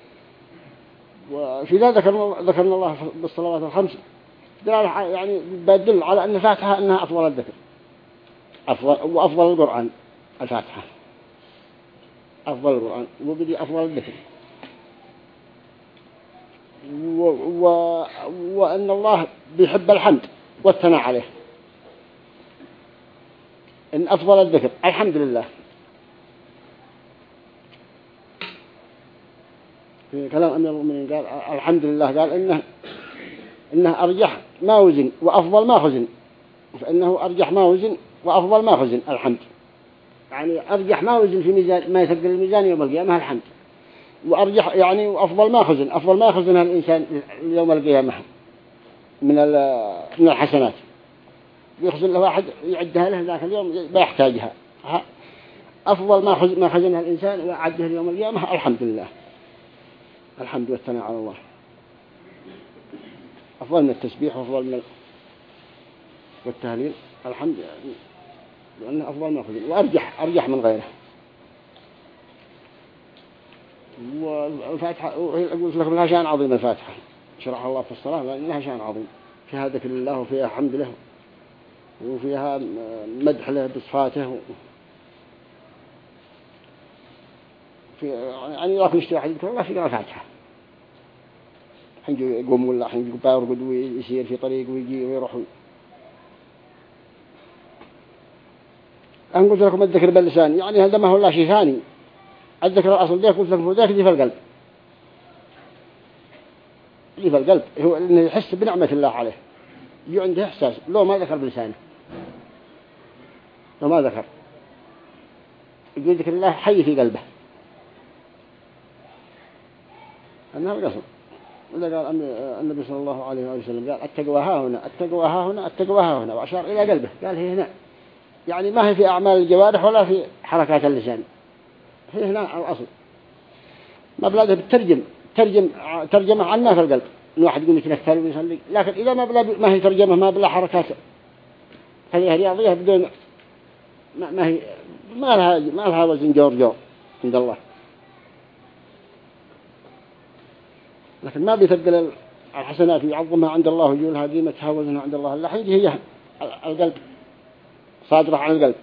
وفي ذا ذكرنا ذكرنا الله بالصلوات الخمس، يعني بدل على أن الفاتحة أنها أفضل الذكر، أفضل وأفضل القرآن الفاتحة، أفضل القرآن وبدي أفضل الذكر. و... و... وأن الله بيحب الحمد والثناء عليه، إن أفضل الذكر الحمد لله. في كلام أمير المؤمنين قال الحمد لله، قال إنه إنه أرجح ما وزن وأفضل ما خزن، فإنه أرجح ما وزن وأفضل ما خزن الحمد، يعني أرجح ما وزن في ميزان ما يثقل الميزان يوم القيامة الحمد، وأرجح يعني وأفضل ما خزن، أفضل ما خزنها الإنسان يوم القيامة من من الحسنات، يخزن له واحد يعدها له ذاك اليوم ما يحتاجها. أفضل ما خزن ما خزنها الإنسان وعدها يوم القيامة الحمد لله، الحمد والثناء على الله، أفضل من التسبيح وأفضل من والتهليل الحمد، لأنه أفضل ما خزن وأرجح أرجح من غيره. والفاتحة قلت لكم لها شأن عظيم، الفاتحة شرح الله في الصلاة لأن لها شأن عظيم، فيها ذكر الله وفيها حمد له وفيها مدح له بصفاته، في يعني لكن اشتري واحد يذكر الله في الفاتحة، حين يقوم ولا حين يرقد ويسير في طريق ويجي ويروح. أنا قلت لكم الذكر باللسان، يعني هذا ما هو لا شيء ثاني، الذكر الأصل ده قلت لكم ذاك دي في القلب، دي في القلب هو إنه يحس بنعمة الله عليه، يجي عنده إحساس لو ما ذكر بلسانه، لو ما ذكر يجي ذكر الله حي في قلبه، أنها القصد. وإذا قال النبي صلى الله عليه وسلم قال التقوى ها هنا، التقوى ها هنا، التقوى ها هنا، وأشار إلى قلبه قال هي هنا، يعني ما هي في أعمال الجوارح ولا في حركات اللسان، هي هنا الأصل. ما بلاده بترجم ترجم ترجمة عنها في القلب، إن واحد يقوم يتنفل ويصلي، لكن إذا ما بلا ما هي ترجمة ما بلا حركات، فهي رياضية بدون ما, ما هي ما لها ما لها وزن جور جور عند الله، لكن ما بيثقل الحسنات ويعظمها عند الله ويقولها قيمتها وزنها عند الله، اللي حيجي هي القلب صادرة عن القلب،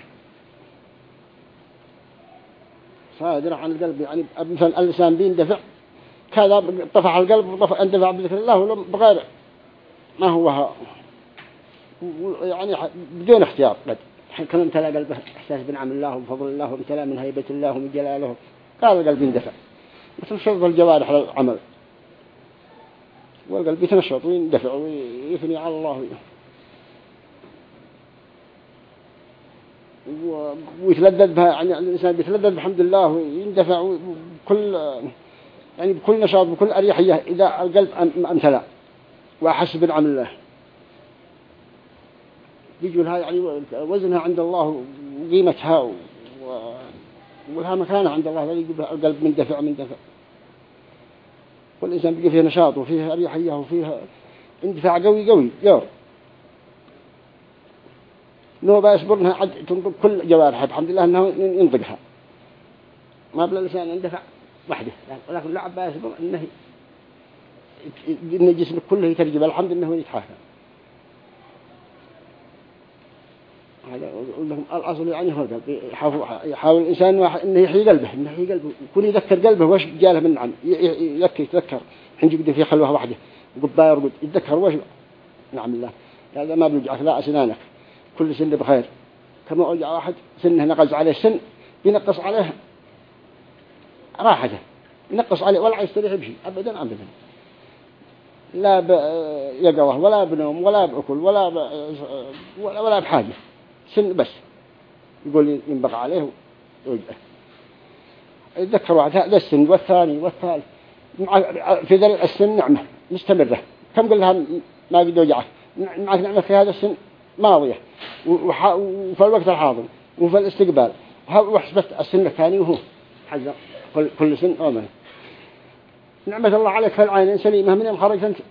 صادرة عن القلب، يعني مثلا اللسان بيندفع كذا طفح القلب وطفح اندفع بذكر الله ولم بغير ما هو، يعني بدون اختيار بد كان امتلأ قلبه احساس بنعم الله وفضل الله وامتلأ من هيبة الله ومن جلاله، قال القلب يندفع مثل شرط الجوارح للعمل، والقلب يتنشط ويندفع ويثني على الله ويتلذذ بها، يعني الإنسان بيتلذذ بحمد الله ويندفع بكل يعني بكل نشاط بكل أريحية إذا القلب امتلأ وأحس بنعم الله، يجوا لها يعني وزنها عند الله وقيمتها ولها مكانة عند الله، يجب القلب من دفع من دفع، والإنسان بيجي فيه نشاط وفيه أريحية وفيه اندفاع قوي قوي جور. نوبة يصبرنها عد تنطق كل جوارحه الحمد لله أنه ينطقها ما بلا لسان يندفع وحده ولكن لا عبا يصبر أنه إن جسمك كله يترجم الحمد أنه يتحاكم هذا لهم الأصل يعني هو القلب يحاول, يحاول الإنسان واحد إنه يحيي قلبه إنه يحيي قلبه يكون يذكر قلبه وش جاله من نعم يذكر يتذكر حين يقدر في خلوة واحدة قبا يرقد يتذكر وش نعم الله هذا ما بيوجعك لا أسنانك كل سن بخير كما أوجع واحد سنه نقص عليه السن بينقص عليه راحته ينقص عليه ولا يستريح بشيء أبدا أبدا لا بيقوه ولا بنوم ولا بأكل ولا ب... ولا ولا بحاجة سن بس يقول ينبغى عليه ويوجعه يتذكر واحد هذا السن والثاني والثالث في ذا السن نعمة مستمرة كم قل لها ما قد وجعه معك نعمة في هذا السن ماضية وفي الوقت الحاضر وفي الاستقبال وحسبت السن الثاني وهو حجر كل سن أمنه نعمة الله عليك في العين سليمة من يوم خرجت أنت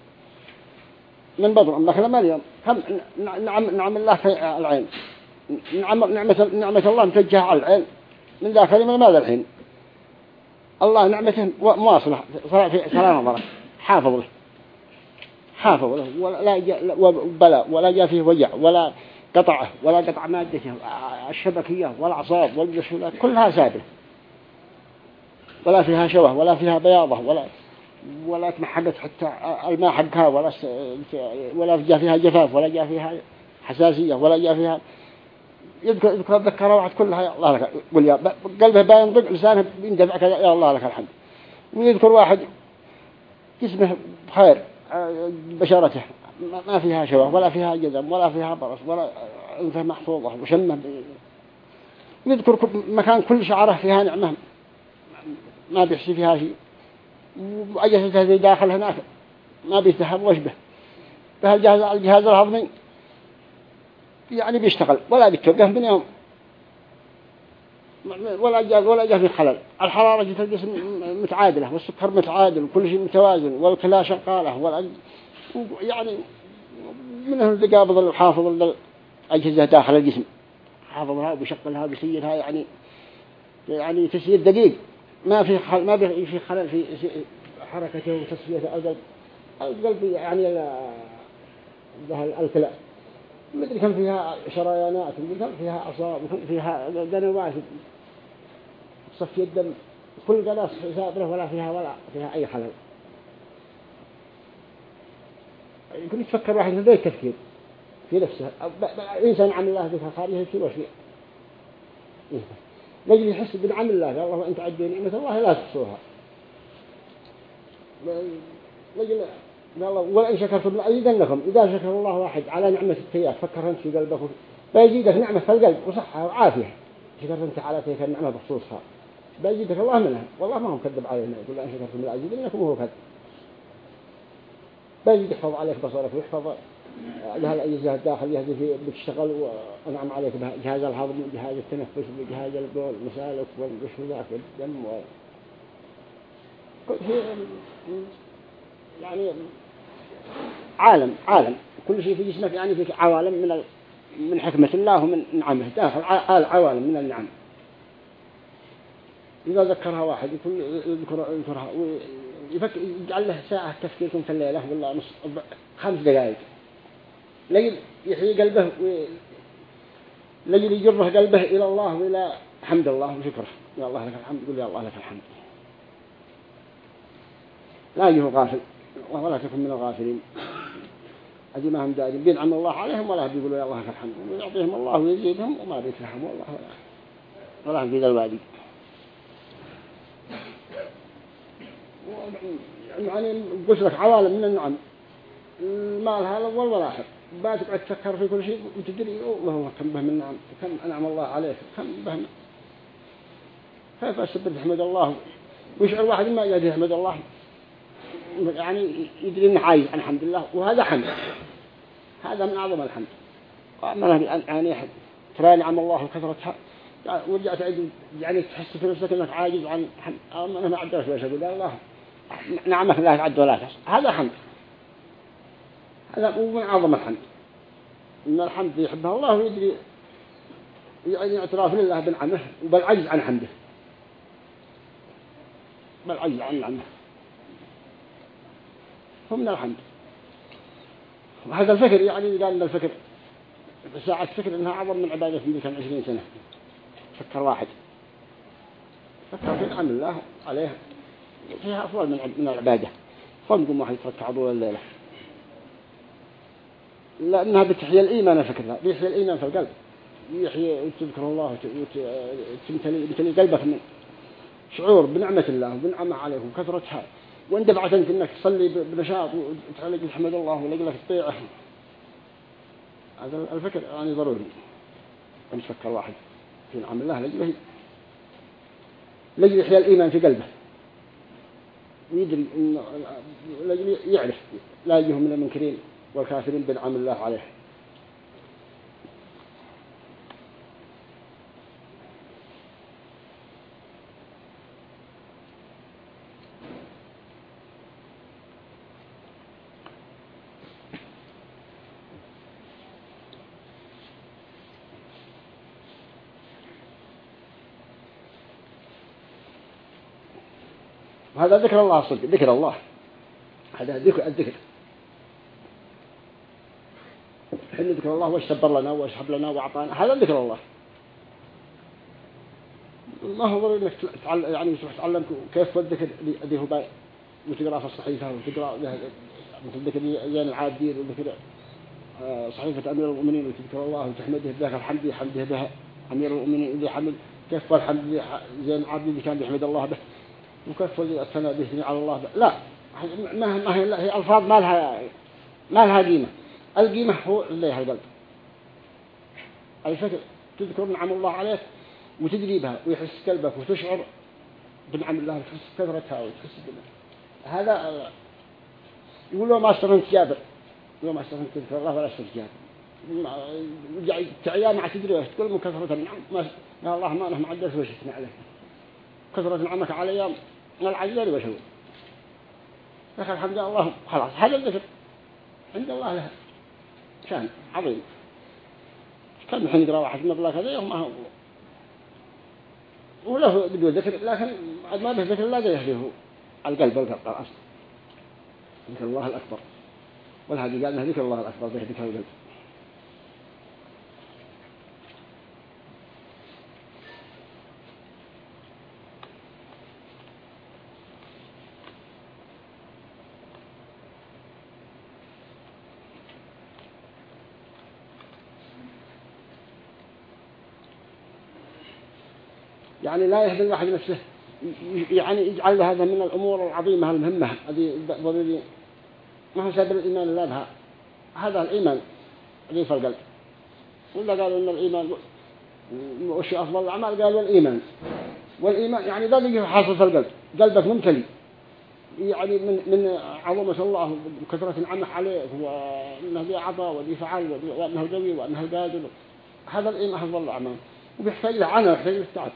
من بدر أمك لما اليوم كم نعم نعم الله في العين نعم نعمة نعمة الله متوجهة على العين من ذاك اليوم ماذا الحين الله نعمته مواصلة في سلام نظره حافظ له حافظ له ولا جاء وبلا ولا جاء فيه وجع ولا قطعه ولا قطع مادته الشبكية والأعصاب والجسد كلها ثابتة ولا فيها شوه ولا فيها بياضة ولا ولا تمحقت حتى الماء حقها ولا س... ولا جاء فيها جفاف ولا جاء فيها حساسية ولا جاء فيها يذكر يذكر الذكر واحد كلها يا الله لك قل يا قلبه بينطق لسانه بيندفع كذا يا الله لك الحمد ويذكر واحد جسمه بخير بشرته ما فيها شوه ولا فيها جذب ولا فيها برص ولا أنفه محفوظة وشمه يذكر مكان كل شعره فيها نعمة ما بيحسي فيها شيء وأجهزته ذي داخل هناك ما بيتهم وشبه بهالجهاز الجهاز الهضمي يعني بيشتغل ولا بيتوقف من يوم ولا جاء ولا جاء في خلل الحرارة جت الجسم متعادلة والسكر متعادل وكل شيء متوازن والكلى شغالة ولا يعني منه اللي قابض الحافظ الأجهزة داخل الجسم حافظها وبيشغلها وبيسيرها يعني يعني تسيير دقيق ما في خل... ما في خلل في حركته وتصفية القلب القلب يعني الكلى مدري كم فيها شريانات مدري كم فيها أعصاب وكم فيها قنوات تصفي الدم كل قناة ثابتة ولا فيها ولا فيها أي خلل يمكن يتفكر واحد من ذي التفكير في نفسه إنسان عمل الله ذكر خارجه شيء وشيء نجي يحس بنعم الله قال الله أنت عدوا نعمة الله لا تحصوها نجي قال الله ولئن شكرتم لأزيدنكم إذا شكر الله واحد على نعمة التياس فكر أنت في قلبك بيزيدك نعمة في القلب وصحة وعافية شكرت أنت على تلك النعمة بخصوصها بيزيدك الله منها والله ما هم كذب علينا يقول لئن شكرتم لأزيدنكم وهو كذب بيزيد يحفظ عليك بصرك ويحفظ لها الأجهزة الداخل يهدي في بتشتغل وأنعم عليك بجهاز الهضم وجهاز التنفس وجهاز البول مسالك والجسم والدم و... كل شيء يعني عالم عالم كل شيء في جسمك يعني في عوالم من ال... من حكمة الله ومن نعمه داخل عوالم من النعم إذا ذكرها واحد يكون يذكر يذكرها ويفكر يجعل له ساعة تفكيركم في الليلة ولا نص خمس دقائق لجل يحيي قلبه لجل يجره قلبه إلى الله وإلى حمد الله وشكره يا الله لك الحمد قل يا الله لك الحمد لا يجيه غافل ولا تكن من الغافلين هذه ما هم دائرين بينعم الله عليهم ولا بيقولوا يا الله لك الحمد ويعطيهم الله ويزيدهم وما بيتلهم والله ولا ولا في ذا الوادي يعني قلت لك عوالم من النعم المال هذا والولاحق باتقعد تفكر في كل شيء وتدري والله كم به من نعم كم أنعم الله عليك كم به كيف أسبب تحمد الله ويشعر واحد ما يجد يحمد الله يعني يدري إنه عايز عن الحمد لله وهذا حمد هذا من أعظم الحمد وأما يعني ترى نعم الله كثرتها ورجعت يعني تحس في نفسك إنك عاجز عن حمد أنا ما عدرت وش أقول الله نعمك لا تعد ولا تحس هذا حمد هذا من أعظم الحمد إن الحمد يحبه الله ويدري يعني اعتراف لله بنعمه وبالعجز عن حمده، بالعجز عن نعمه فمن الحمد. وهذا الفكر يعني قال لنا الفكر ساعة فكر إنها أعظم من عبادة في كم عشرين سنة. فكر واحد فكر في نعم الله عليه فيها أفضل من من العبادة. فنقوم واحد يتركع طول الليلة لأنها بتحيي الإيمان. فكرها بيحيي الإيمان في القلب، يحيي وتذكر الله وتمتلي قلبك من شعور بنعمة الله وبنعمة عليه وكثرتها، وانت بعد انت انك تصلي بنشاط وتعلق تحمد الله ولقلك تطيعه. هذا الفكر يعني ضروري أن يفكر واحد في نعم الله لجله لجل يحيى الإيمان في قلبه ويدري إنه لجل يعرف لا يجيهم من المنكرين والكافرين بنعم الله عليه. وهذا ذكر الله صدق، ذكر الله هذا ذكر الذكر حين ذكر الله واش سبر لنا واش حب لنا وأعطانا، هذا ذكر الله. ما هو ضروري انك تعلم يعني تتعلم كيف الذكر ذي هو باي وتقرأ في الصحيفة وتقرأ مثل ذكر زين العابدين وذكر صحيفة أمير المؤمنين وتذكر الله وتحمده بذاك الحمد حمده بها أمير المؤمنين اللي حمد كيف الحمد زين العابدين اللي كان يحمد الله به وكيف الثناء به على الله به. لا ما ما هي هي ألفاظ ما لها ما لها قيمة. القيمة هو اللي هي القلب. الفكر تذكر نعم الله عليك وتدري بها ويحس قلبك وتشعر بنعم الله وتحس كثرتها وتحس بها. هذا يقول له ما استفنت جابر، يقول ما استفنت تذكر الله ولا استفنت جابر تعيا مع تدري تقول من كثرة النعم ما يا الله ما أنا معدل وش اسمع عليك كثرة نعمك علي ما العجل وشو لك الحمد لله خلاص. هذا الذكر عند الله له شان عظيم. كان الحين يقرأ واحد مبلغ هذا يوم ما هو وله بدون ذكر، لكن ما به ذكر لا يهديه القلب القلب أصلا. ذكر الله الأكبر والهدي قالنا ذكر الله الأكبر به ذكر القلب. يعني لا يهدي الواحد نفسه يعني يجعل هذا من الأمور العظيمة المهمة هذه ضروري. ما هو سبب الإيمان لا بها هذا الإيمان اللي في القلب. ولا قالوا إن الإيمان وش أفضل الأعمال قالوا الإيمان. والإيمان يعني ذا اللي حاصل في القلب، قلبك ممتلي يعني من من عظمة الله وكثرة نعمه عليه وأنه ذي عطاء وذي فعل وأنه القوي وأنه القادر. هذا الإيمان أفضل الأعمال وبيحتاج له عنه ويحتاج له التعب.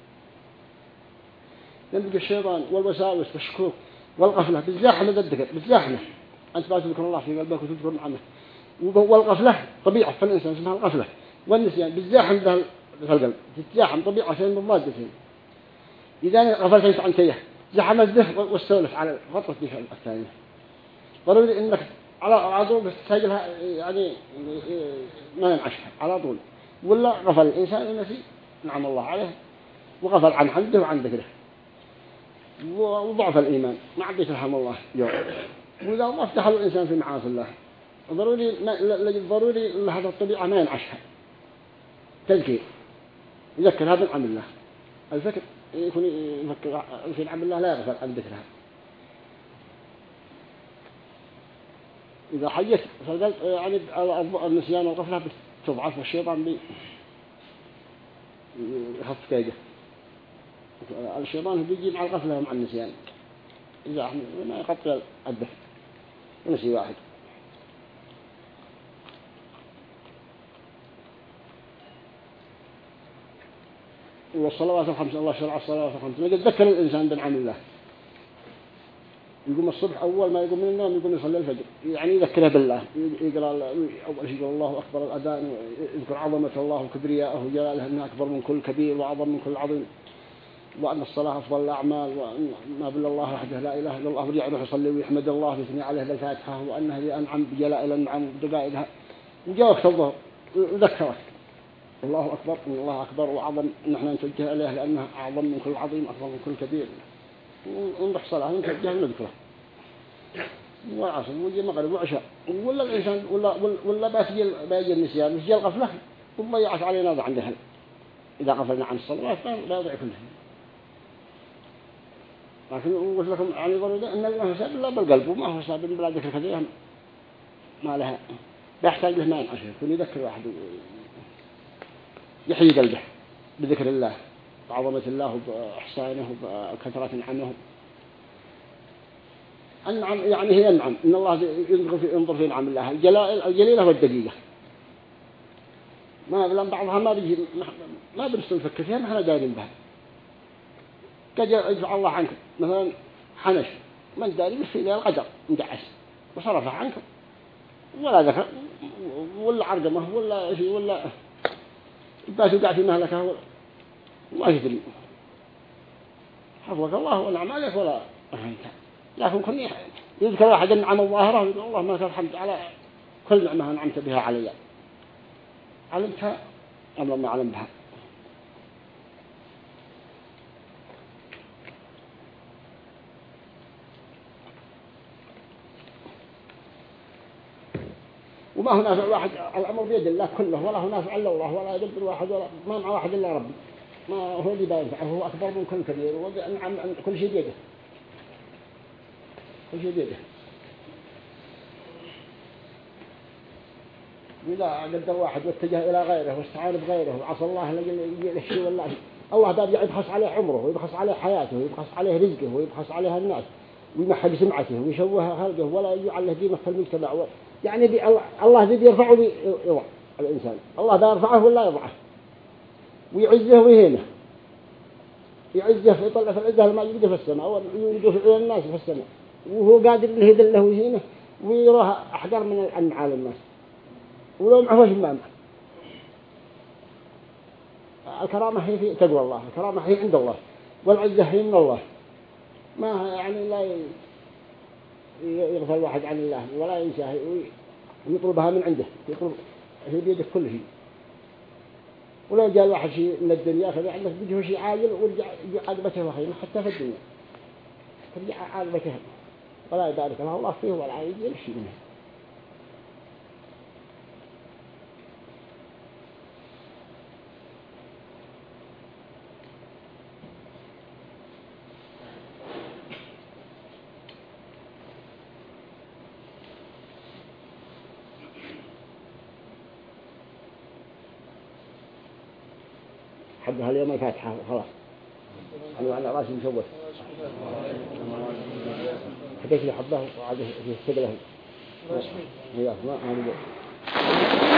ينبغي الشيطان والوساوس والشكوك والغفلة بالزاحمة الذكر بالزاحمة. أنت ما تذكر الله في قلبك وتذكر نعمه. والغفلة طبيعة في الإنسان اسمها الغفلة والنسيان بالزاحم في القلب تتزاحم طبيعة شيء مضاد شيء. إذا غفلت أنت عن شيء زحم الذهن والسولف على خطوة الدفاع الثانية. ضروري إنك على على طول تسجلها يعني ما ينعشها على طول. ولا غفل الإنسان النسي نعم الله عليه وغفل عن حمده وعن ذكره وضعف الإيمان ما عاد يترحم الله يوم. وإذا الله افتح الإنسان في معاصي الله ضروري ضروري هذا الطبيعة ما ينعشها تذكير يذكر هذا عن الله. الفكر يكون يفكر في نعم الله لا يغفل عن ذكرها. إذا حيت فقال يعني النسيان والغفلة بتضعف والشيطان بي يخف كيده. الشيطان بيجي مع الغفلة ومع النسيان إذا ما يقطع الدفع ونسي واحد. والصلوات الخمس الله شرع الصلوات الخمس ما يتذكر الإنسان بنعم الله يقوم الصبح أول ما يقوم من النوم يقوم يصلي الفجر، يعني يذكره بالله، يقرأ أول شيء الله أكبر الأذان، يذكر عظمة الله وكبرياءه وجلاله أنه أكبر من كل كبير وأعظم من كل عظيم، وأن الصلاة أفضل الأعمال، وأن ما بالله الله وحده لا إله إلا الله، ورجع يروح يصلي ويحمد الله ويثني عليه بالفاتحة وأنه ذي أنعم بجلائل الأنعام ودقائقها. وجاء وقت الظهر وذكرك الله أكبر إن الله أكبر وأعظم، نحن نتوجه إليه لأنه أعظم من كل عظيم أكبر من كل كبير، ونروح صلاة نتوجه ونذكره. والعصر ويجي مغرب وعشاء، ولا الإنسان ولا ولا بيجي بيجي النسيان بيجي الغفلة وضيعت علينا ضع عندها إذا غفلنا عن الصلاة لا يضيع كلها. لكن أقول لكم يعني ضروري أن الله حساب الله بالقلب وما هو حساب بلا ذكر كثير ما لها، بيحتاج له ما ينعشه، يكون يذكر واحد يحيي قلبه بذكر الله بعظمة الله وبإحسانه وبكثرة نعمه. النعم يعني هي النعم، إن الله ينظر في ينظر في نعم الله الجلائل الجليلة والدقيقة، ما بلان بعضها ما بيجي ما بنستنفك فيها، ما احنا دارين بها. قد يدفع الله عنك مثلا حنش من داري في ليل القدر مدعس وصرفه عنك ولا ذكر ولا عرقمه ولا شيء ولا بس يقع في مهلكه ما يدري حفظك الله ونعم عليك ولا أهنت. لكن كن يذكر واحد النعم الظاهرة يقول الله ما الحمد على كل نعمة أنعمت بها علي، علمتها أم لم أعلم بها. وما هو نافع واحد، الأمر بيد الله كله، ولا هو نافع إلا الله، ولا يدبر واحد ولا ما مع واحد إلا ربي، ما هو اللي بينفعه، هو أكبر من كل كبير ونعم كل شيء بيده، كل شيء بيده. وإذا قدر واحد واتجه إلى غيره واستعان بغيره وعصى الله لجل الشيء والله، الله باب يبخس عليه عمره ويبخس عليه حياته ويبخس عليه رزقه ويبخس عليه الناس ويمحق سمعته ويشوه خلقه ولا يجعل له قيمة في المجتمع. يعني بي الله ذي بيرفعه ويضع الإنسان، الله بيرفعه ولا يضعه، ويعزه ويهينه، يعزه في يطلع في العزة ما يجده في السماء ويجده في عيون الناس في السماء، وهو قادر إنه يذله ويهينه ويروها أحقر من النعال الناس ولو معه وش ما معه. الكرامة هي في تقوى الله، الكرامة هي عند الله، والعزة هي من الله، ما يعني لا يغفل واحد عن الله ولا ينساه ويطلبها من عنده، يطلب هي بيده كل شيء. ولا جاء واحد شيء من الدنيا خذ عندك بده شيء عاجل ورجع عاقبته وخيمة حتى في الدنيا ترجع عاقبته ولا يبارك له الله فيه ولا يجي شيء منه. حبها اليوم الفاتحة خلاص حلو على راسي مشوش حبيت لي حبه وعاده في السبله ما ما